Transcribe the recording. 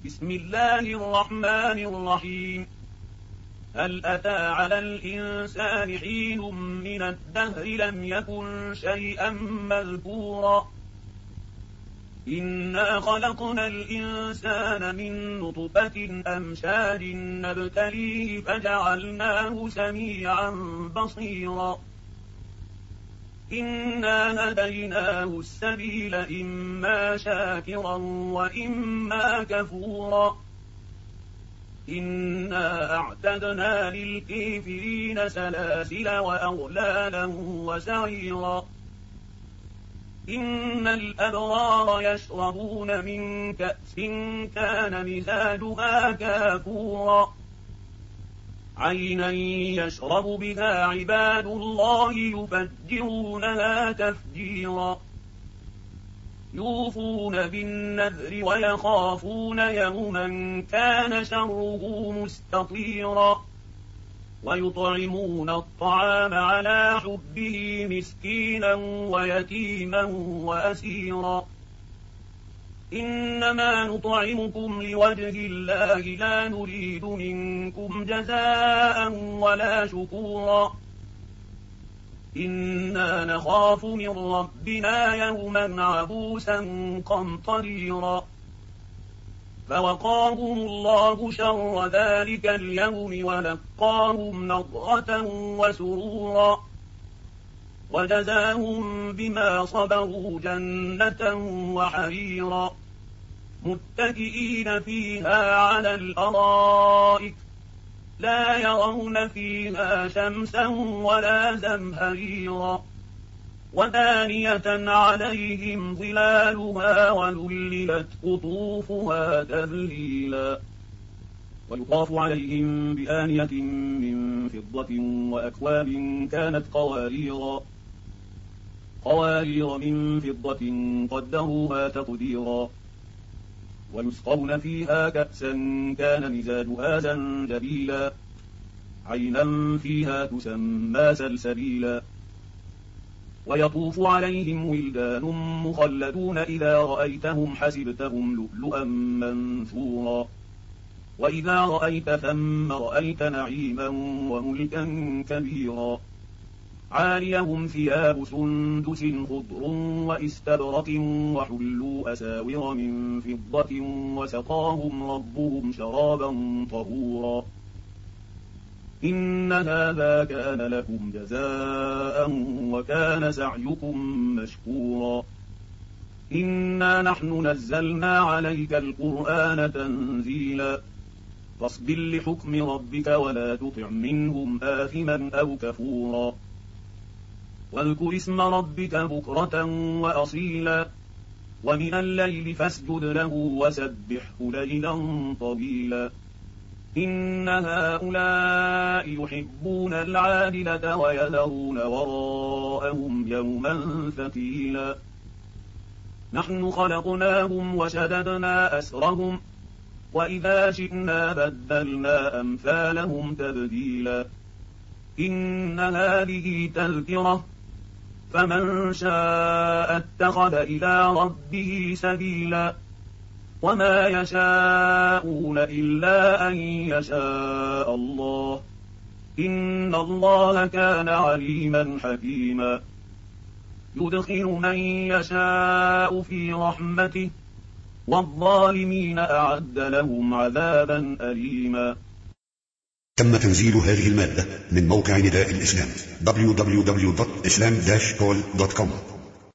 بسم الله الرحمن الرحيم. هل أتى على الإنسان حين من الدهر لم يكن شيئا مذكورا إنا خلقنا الإنسان من نطفة أمشاج نبتليه فجعلناه سميعا بصيرا إنا هديناه السبيل إما شاكرا وإما كفورا إنا أعتدنا للكافرين سلاسل وأغلالا وسعيرا إن الأبرار يشربون من كأس كان مزاجها كافورا عينا يشرب بها عباد الله يفجرونها تفجيرا يوفون بالنذر ويخافون يوما كان شره مستطيرا ويطعمون الطعام على حبه مسكينا ويتيما وأسيرا إنما نطعمكم لوجه الله لا نريد منكم جزاء ولا شكورا إنا نخاف من ربنا يوما عبوسا قمطريرا فوقاهم الله شر ذلك اليوم ولقاهم نضرة وسرورا وجزاهم بما صبروا جنة وحريرا متكئين فيها على الأرائك لا يرون فيها شمسا ولا زمهريرا ودانية عليهم ظلالها وذللت قطوفها تذليلا ويطاف عليهم بآنية من فضة وأكواب كانت قوارير من فضة قدروها تقديرا ويسقون فيها كأسا كان مزاجها زنجبيلا عينا فيها تسمى سلسبيلا ويطوف عليهم ولدان مخلدون إذا رأيتهم حسبتهم لؤلؤا منثورا وإذا رأيت ثم رأيت نعيما وملكا كبيرا عاليهم ثياب سندس خضر واستبرق وحلوا أساور من فضة وسقاهم ربهم شرابا طهورا إن هذا كان لكم جزاء وكان سعيكم مشكورا إنا نحن نزلنا عليك القرآن تنزيلا فاصبر لحكم ربك ولا تطع منهم آثما أو كفورا واذكر اسم ربك بكرة وأصيلا ومن الليل فاسجد له وسبحه ليلا طويلا إن هؤلاء يحبون العاجلة ويذرون وراءهم يوما ثقيلا نحن خلقناهم وشددنا أسرهم وإذا شئنا بدلنا أمثالهم تبديلا إن هذه تذكرة فمن شاء اتخذ إلى ربه سبيلا وما يشاءون إلا أن يشاء الله إن الله كان عليما حكيما يدخل من يشاء في رحمته والظالمين أعد لهم عذابا أليما. تم تنزيل هذه المادة من موقع نداء الإسلام www.islam-call.com